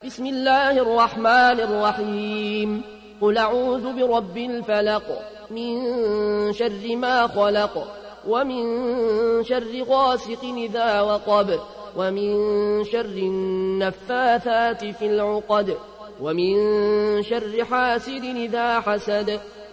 بسم الله الرحمن الرحيم. قل أعوذ برب الفلق من شر ما خلق ومن شر غاسق إذا وقب ومن شر النفاثات في العقد ومن شر حاسد إذا حسد